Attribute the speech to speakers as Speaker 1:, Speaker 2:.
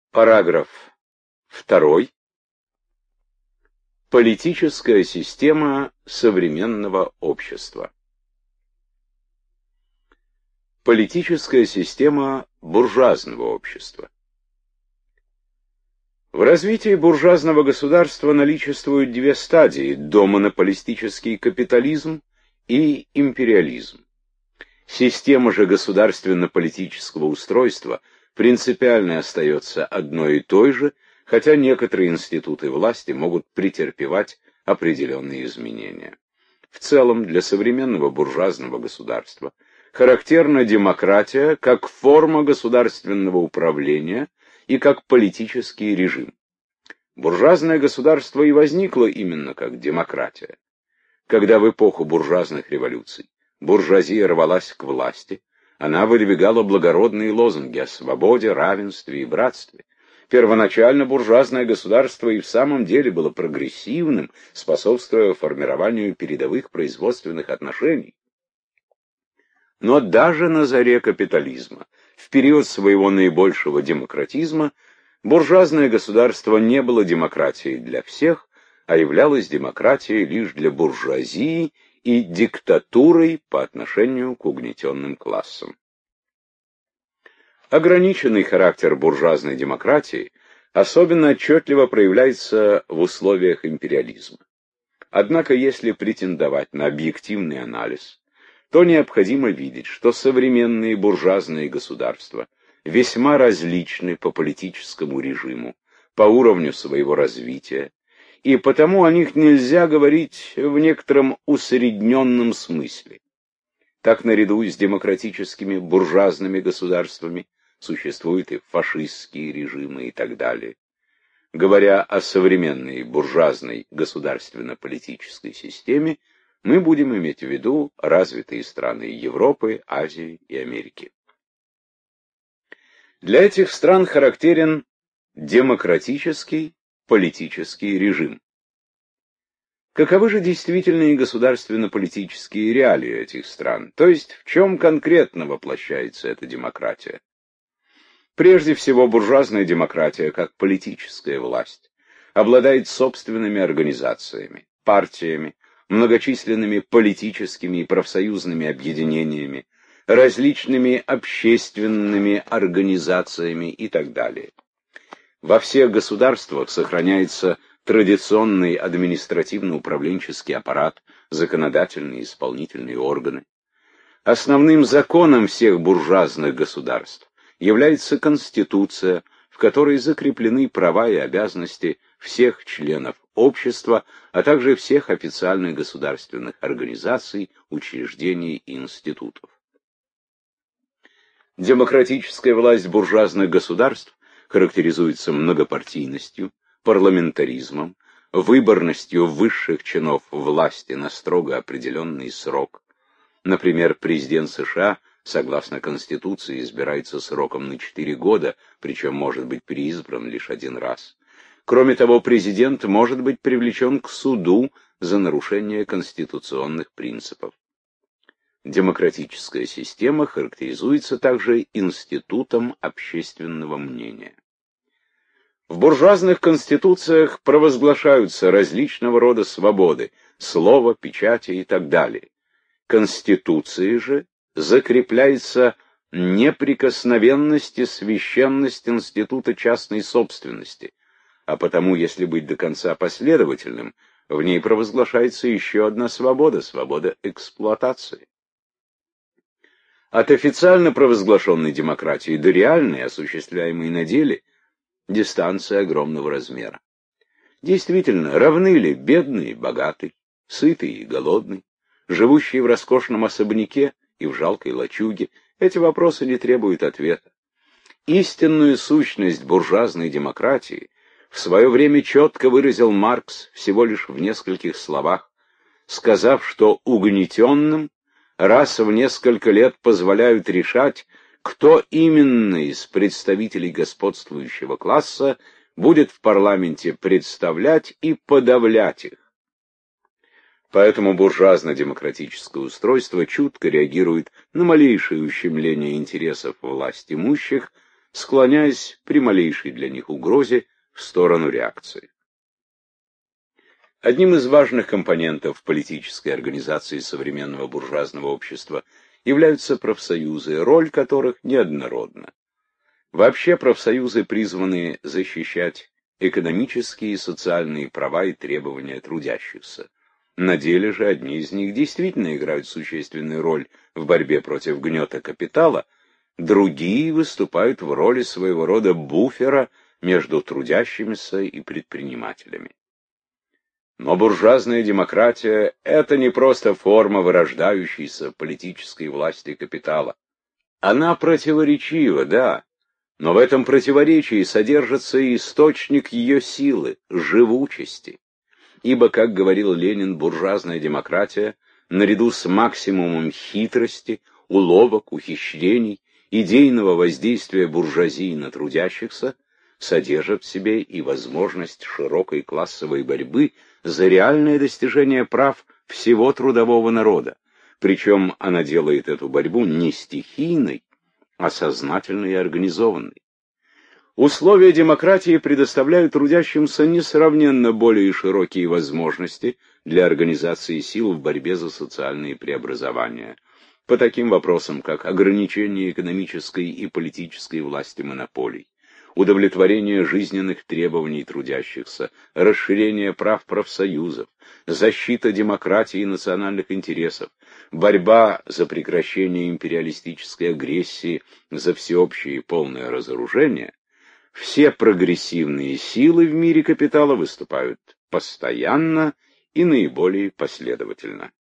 Speaker 1: Параграф 2. Политическая система современного общества. Политическая система буржуазного общества. В развитии буржуазного государства наличествуют две стадии: домонополистический капитализм и империализм. Система же государственно-политического устройства принципиально остается одной и той же, хотя некоторые институты власти могут претерпевать определенные изменения. В целом, для современного буржуазного государства характерна демократия как форма государственного управления и как политический режим. Буржуазное государство и возникло именно как демократия. Когда в эпоху буржуазных революций буржуазия рвалась к власти, она выдвигала благородные лозунги о свободе, равенстве и братстве. Первоначально буржуазное государство и в самом деле было прогрессивным, способствуя формированию передовых производственных отношений. Но даже на заре капитализма, в период своего наибольшего демократизма, буржуазное государство не было демократией для всех, а являлось демократией лишь для буржуазии и диктатурой по отношению к угнетенным классам. Ограниченный характер буржуазной демократии особенно отчетливо проявляется в условиях империализма. Однако, если претендовать на объективный анализ, то необходимо видеть, что современные буржуазные государства весьма различны по политическому режиму, по уровню своего развития, и потому о них нельзя говорить в некотором усредненном смысле. Так, наряду с демократическими буржуазными государствами существуют и фашистские режимы и так далее. Говоря о современной буржуазной государственно-политической системе, мы будем иметь в виду развитые страны Европы, Азии и Америки. Для этих стран характерен демократический политический режим. Каковы же действительные государственно-политические реалии этих стран, то есть в чем конкретно воплощается эта демократия? Прежде всего, буржуазная демократия, как политическая власть, обладает собственными организациями, партиями, многочисленными политическими и профсоюзными объединениями, различными общественными организациями и так далее. Во всех государствах сохраняется традиционный административно-управленческий аппарат, законодательные и исполнительные органы. Основным законом всех буржуазных государств является Конституция, в которой закреплены права и обязанности всех членов общества, а также всех официальных государственных организаций, учреждений и институтов. Демократическая власть буржуазных государств характеризуется многопартийностью, парламентаризмом, выборностью высших чинов власти на строго определенный срок. Например, президент США, согласно Конституции, избирается сроком на 4 года, причем может быть переизбран лишь один раз. Кроме того, президент может быть привлечен к суду за нарушение конституционных принципов. Демократическая система характеризуется также институтом общественного мнения. В буржуазных конституциях провозглашаются различного рода свободы, слова, печати и так далее. Конституции же закрепляется неприкосновенность и священность института частной собственности, а потому, если быть до конца последовательным, в ней провозглашается еще одна свобода — свобода эксплуатации. От официально провозглашенной демократии до реальной, осуществляемой на деле, дистанция огромного размера. Действительно, равны ли бедный и богатый, сытый и голодный, живущий в роскошном особняке и в жалкой лачуге? Эти вопросы не требуют ответа. Истинную сущность буржуазной демократии в свое время четко выразил Маркс всего лишь в нескольких словах, сказав, что угнетенным раз в несколько лет позволяют решать, кто именно из представителей господствующего класса будет в парламенте представлять и подавлять их. Поэтому буржуазно-демократическое устройство чутко реагирует на малейшее ущемление интересов власть имущих, склоняясь при малейшей для них угрозе в сторону реакции. Одним из важных компонентов политической организации современного буржуазного общества являются профсоюзы, роль которых неоднородна. Вообще профсоюзы призваны защищать экономические и социальные права и требования трудящихся. На деле же одни из них действительно играют существенную роль в борьбе против гнета капитала, другие выступают в роли своего рода буфера между трудящимися и предпринимателями. Но буржуазная демократия – это не просто форма вырождающейся политической власти капитала. Она противоречива, да, но в этом противоречии содержится и источник ее силы, живучести. Ибо, как говорил Ленин, буржуазная демократия, наряду с максимумом хитрости, уловок, ухищрений, идейного воздействия буржуазии на трудящихся, содержит в себе и возможность широкой классовой борьбы за реальное достижение прав всего трудового народа. Причем она делает эту борьбу не стихийной, а сознательной и организованной. Условия демократии предоставляют трудящимся несравненно более широкие возможности для организации сил в борьбе за социальные преобразования, по таким вопросам, как ограничение экономической и политической власти монополий, удовлетворение жизненных требований трудящихся, расширение прав профсоюзов, защита демократии и национальных интересов, борьба за прекращение империалистической агрессии, за всеобщее и полное разоружение. Все прогрессивные силы в мире капитала выступают постоянно и наиболее последовательно.